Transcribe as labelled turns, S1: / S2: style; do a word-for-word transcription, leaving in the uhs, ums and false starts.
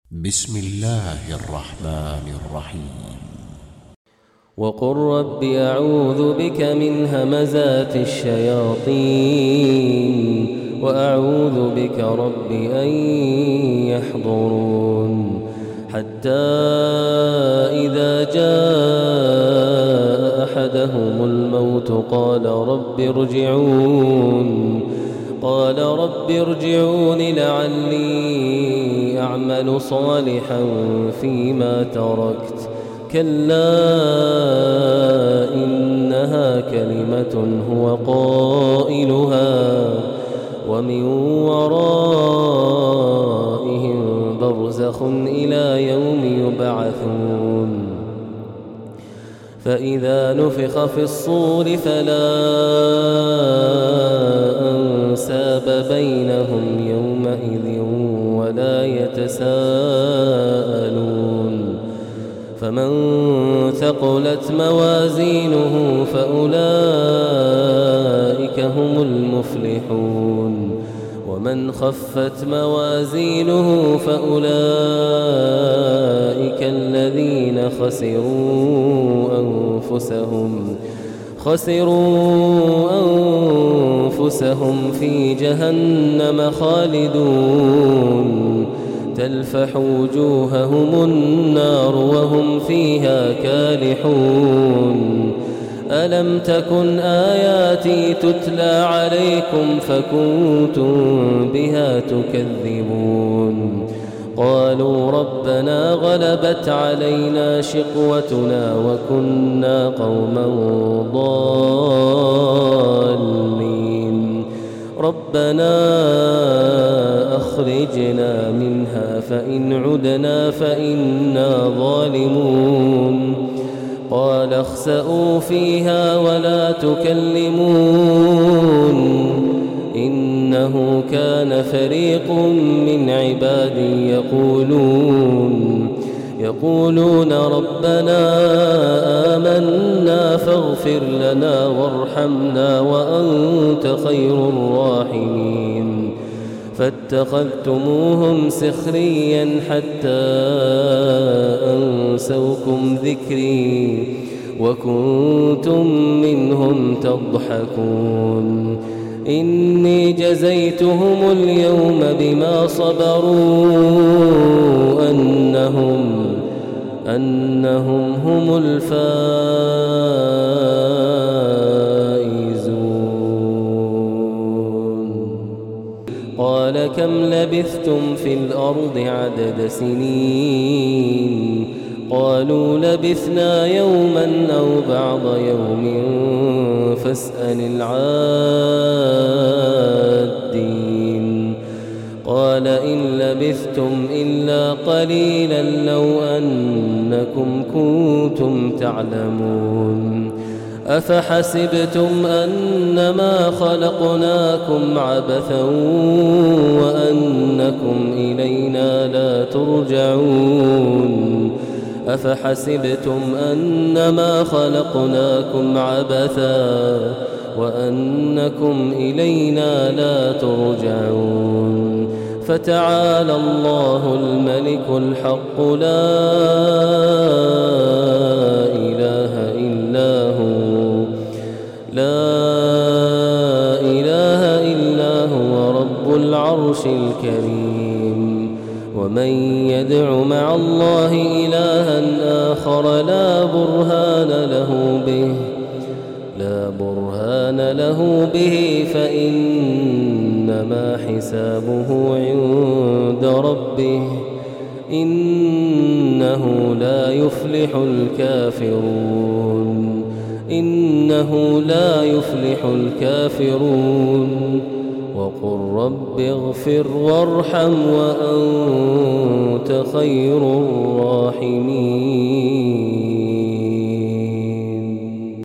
S1: بسم الله الرحمن الرحيم.
S2: وقل رب أعوذ بك من همزات الشياطين وأعوذ بك رب أن يحضرون حتى إذا جاء أحدهم الموت قال رب ارجعون قال رب ارجعون لعلي أعمل صالحا فيما تركت كلا إنها كلمة هو قائلها ومن ورائهم برزخ إلى يوم يبعثون فإذا نفخ في الصور فلا أنساب بينهم يومئذ ولا يتساءلون فمن ثقلت موازينه فأولئك هم المفلحون ومن خفت موازينه فأولئك الذين خسروا أنفسهم خسروا أنفسهم في جهنم خالدون تلفح وجوههم النار وهم فيها كالحون ألم تكن آياتي تتلى عليكم فكنتم بها تكذبون قالوا ربنا غلبت علينا شقوتنا وكنا قوما ضالين ربنا أخرجنا منها فإن عدنا فإنا ظالمون قال اخسئوا فيها ولا تكلمون إنه كان فريق من عبادي يقولون يقولون ربنا آمنا فاغفر لنا وارحمنا وأنت خير الراحمين فاتخذتموهم سخريا حتى أنسوكم ذكري وكنتم منهم تضحكون إني جزيتهم اليوم بما صبروا أنهم أنهم هم الفائزون قال كم لبثتم في الأرض عدد سنين قالوا لبثنا يوما أو بعض يوم فاسأل العادين قال إن لبثتم إلا قليلا لو أنكم كنتم تعلمون أفحسبتم أنما خلقناكم عبثا وأنكم إلينا لا ترجعون أفحسبتم أنما خلقناكم عبثا وأنكم إلينا لا ترجعون فتعالى الله الملك الحق لا إله إلا هو لا إله إلا هو رب العرش الكريم ومن يدع مع الله إلها آخر لا برهان له به لا برهان له به فإنما حسابه عند ربه إنه لا يفلح الكافرون إنه لا يفلح الكافرون وقل رب اغفر وارحم وأنت خير الراحمين.